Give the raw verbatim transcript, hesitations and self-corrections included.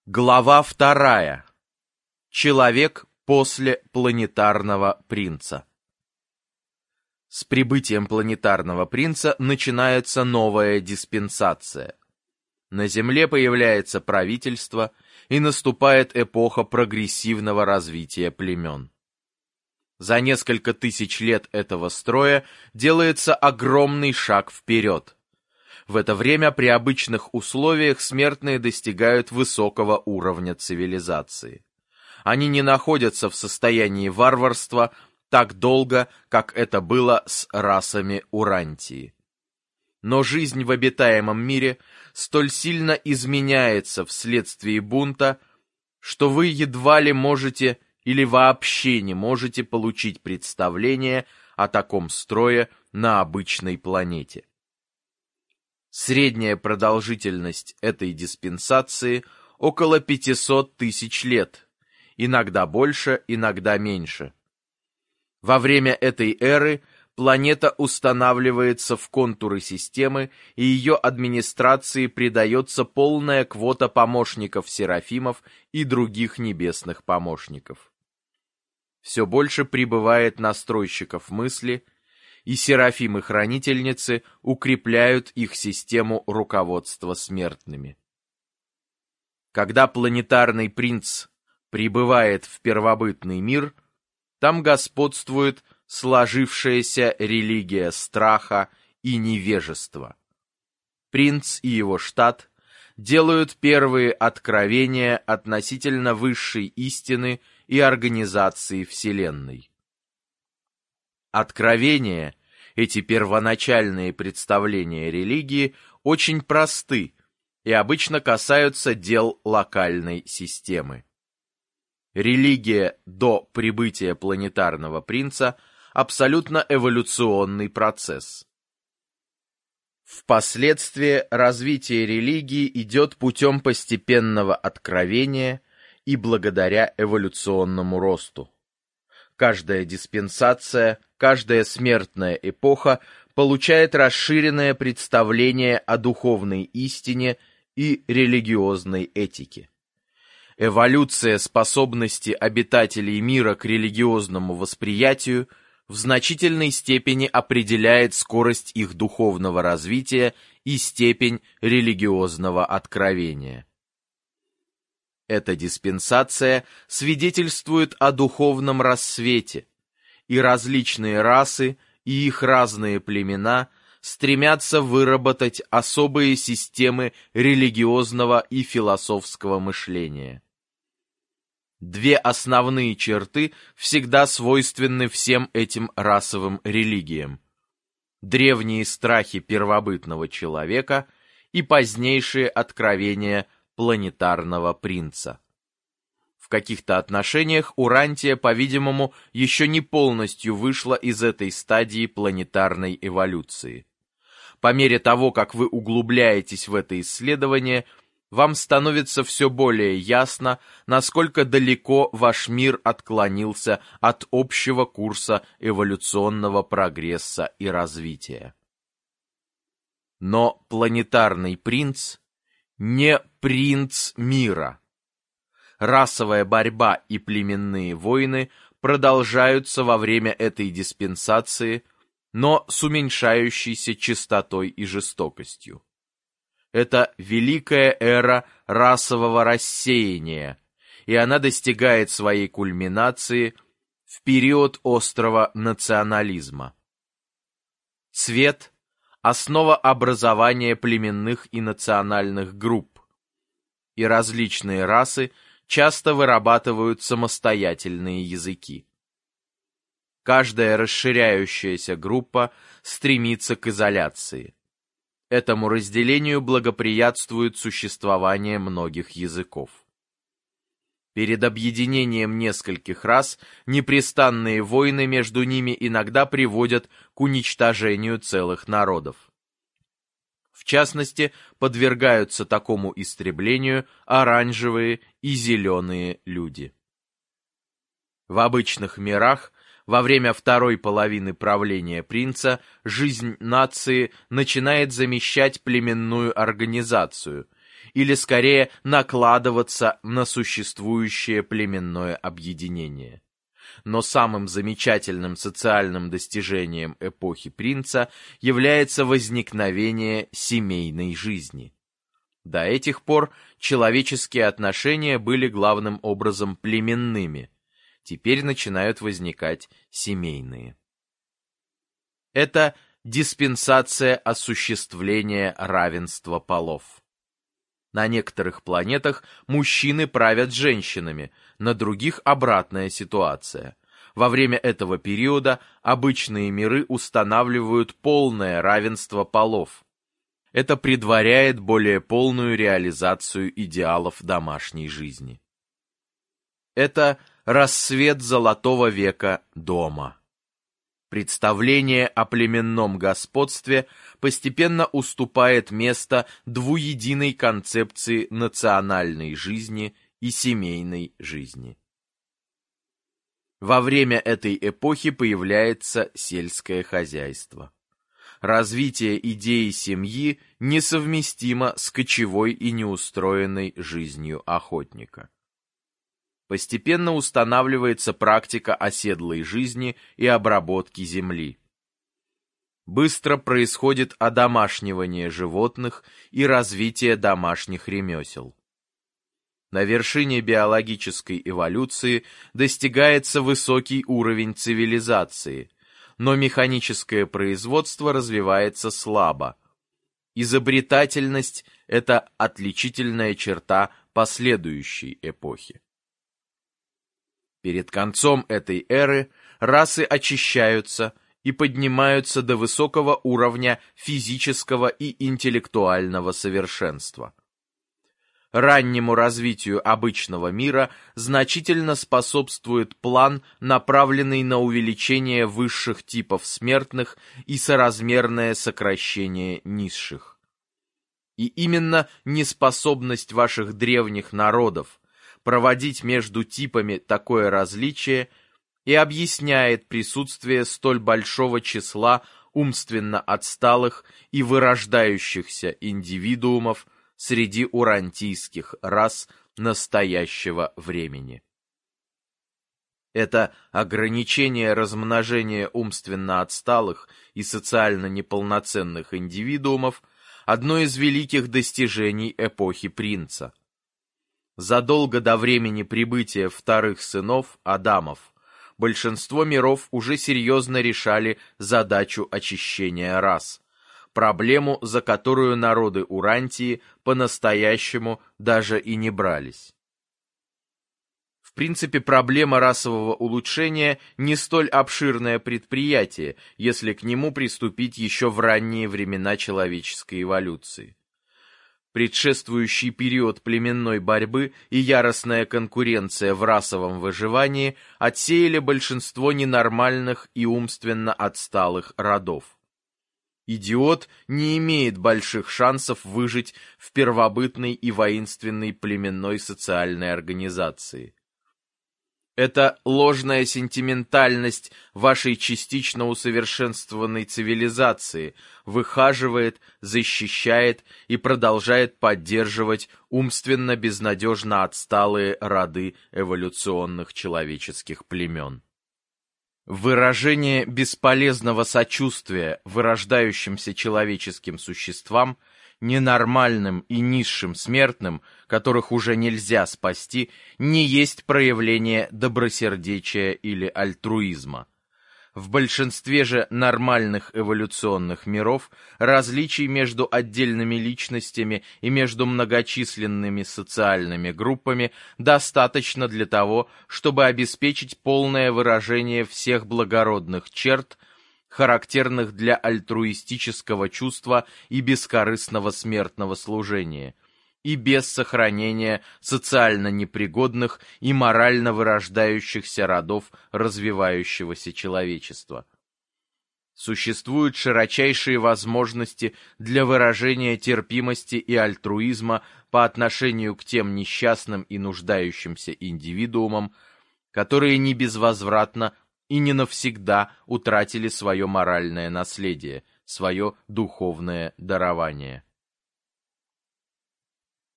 Глава вторая. Человек после планетарного принца. С прибытием планетарного принца начинается новая диспенсация. На Земле появляется правительство, и наступает эпоха прогрессивного развития племен. За несколько тысяч лет этого строя делается огромный шаг вперед. В это время при обычных условиях смертные достигают высокого уровня цивилизации. Они не находятся в состоянии варварства так долго, как это было с расами Урантии. Но жизнь в обитаемом мире столь сильно изменяется вследствие бунта, что вы едва ли можете или вообще не можете получить представление о таком строе на обычной планете. Средняя продолжительность этой диспенсации около пятисот тысяч лет, иногда больше, иногда меньше. Во время этой эры планета устанавливается в контуры системы, и ее администрации придается полная квота помощников-серафимов и других небесных помощников. Все больше прибывает настройщиков мысли, и серафимы-хранительницы укрепляют их систему руководства смертными. Когда планетарный принц прибывает в первобытный мир, там господствует сложившаяся религия страха и невежества. Принц и его штат делают первые откровения относительно высшей истины и организации Вселенной. Откровения, эти первоначальные представления религии, очень просты и обычно касаются дел локальной системы. Религия до прибытия планетарного принца абсолютно эволюционный процесс. Впоследствии развитие религии идет путем постепенного откровения и благодаря эволюционному росту. Каждая диспенсация, каждая смертная эпоха получает расширенное представление о духовной истине и религиозной этике. Эволюция способности обитателей мира к религиозному восприятию в значительной степени определяет скорость их духовного развития и степень религиозного откровения. Эта диспенсация свидетельствует о духовном рассвете, и различные расы и их разные племена стремятся выработать особые системы религиозного и философского мышления. Две основные черты всегда свойственны всем этим расовым религиям: древние страхи первобытного человека и позднейшие откровения планетарного принца. В каких-то отношениях Урантия, по-видимому, еще не полностью вышла из этой стадии планетарной эволюции. По мере того, как вы углубляетесь в это исследование, вам становится все более ясно, насколько далеко ваш мир отклонился от общего курса эволюционного прогресса и развития. Но планетарный принц не принц мира. Расовая борьба и племенные войны продолжаются во время этой диспенсации, но с уменьшающейся частотой и жестокостью. Это великая эра расового рассеяния, и она достигает своей кульминации в период острого национализма. Цвет – основа образования племенных и национальных групп, и различные расы часто вырабатывают самостоятельные языки. Каждая расширяющаяся группа стремится к изоляции. Этому разделению благоприятствует существование многих языков. Перед объединением нескольких рас непрестанные войны между ними иногда приводят к уничтожению целых народов. В частности, подвергаются такому истреблению оранжевые и зеленые люди. В обычных мирах во время второй половины правления принца жизнь нации начинает замещать племенную организацию, или скорее накладываться на существующее племенное объединение. Но самым замечательным социальным достижением эпохи Принца является возникновение семейной жизни. До этих пор человеческие отношения были главным образом племенными, теперь начинают возникать семейные. Это диспенсация осуществления равенства полов. На некоторых планетах мужчины правят женщинами, на других обратная ситуация. Во время этого периода обычные миры устанавливают полное равенство полов. Это предваряет более полную реализацию идеалов домашней жизни. Это рассвет золотого века дома. Представление о племенном господстве постепенно уступает место двуединой концепции национальной жизни и семейной жизни. Во время этой эпохи появляется сельское хозяйство. Развитие идеи семьи несовместимо с кочевой и неустроенной жизнью охотника. Постепенно устанавливается практика оседлой жизни и обработки земли. Быстро происходит одомашнивание животных и развитие домашних ремесел. На вершине биологической эволюции достигается высокий уровень цивилизации, но механическое производство развивается слабо. Изобретательность – это отличительная черта последующей эпохи. Перед концом этой эры расы очищаются и поднимаются до высокого уровня физического и интеллектуального совершенства. Раннему развитию обычного мира значительно способствует план, направленный на увеличение высших типов смертных и соразмерное сокращение низших. И именно неспособность ваших древних народов проводить между типами такое различие и объясняет присутствие столь большого числа умственно отсталых и вырождающихся индивидуумов среди урантийских рас настоящего времени. Это ограничение размножения умственно отсталых и социально неполноценных индивидуумов – одно из великих достижений эпохи Принца. Задолго до времени прибытия вторых сынов Адамов большинство миров уже серьезно решали задачу очищения рас, проблему, за которую народы Урантии по-настоящему даже и не брались. В принципе, проблема расового улучшения не столь обширное предприятие, если к нему приступить еще в ранние времена человеческой эволюции. Предшествующий период племенной борьбы и яростная конкуренция в расовом выживании отсеяли большинство ненормальных и умственно отсталых родов. Идиот не имеет больших шансов выжить в первобытной и воинственной племенной социальной организации. Это ложная сентиментальность вашей частично усовершенствованной цивилизации выхаживает, защищает и продолжает поддерживать умственно безнадежно отсталые роды эволюционных человеческих племен. Выражение бесполезного сочувствия вырождающимся человеческим существам, ненормальным и низшим смертным, которых уже нельзя спасти, не есть проявление добросердечия или альтруизма. В большинстве же нормальных эволюционных миров различий между отдельными личностями и между многочисленными социальными группами достаточно для того, чтобы обеспечить полное выражение всех благородных черт, характерных для альтруистического чувства и бескорыстного смертного служения, и без сохранения социально непригодных и морально вырождающихся родов развивающегося человечества. Существуют широчайшие возможности для выражения терпимости и альтруизма по отношению к тем несчастным и нуждающимся индивидуумам, которые не безвозвратно и не навсегда утратили свое моральное наследие, свое духовное дарование.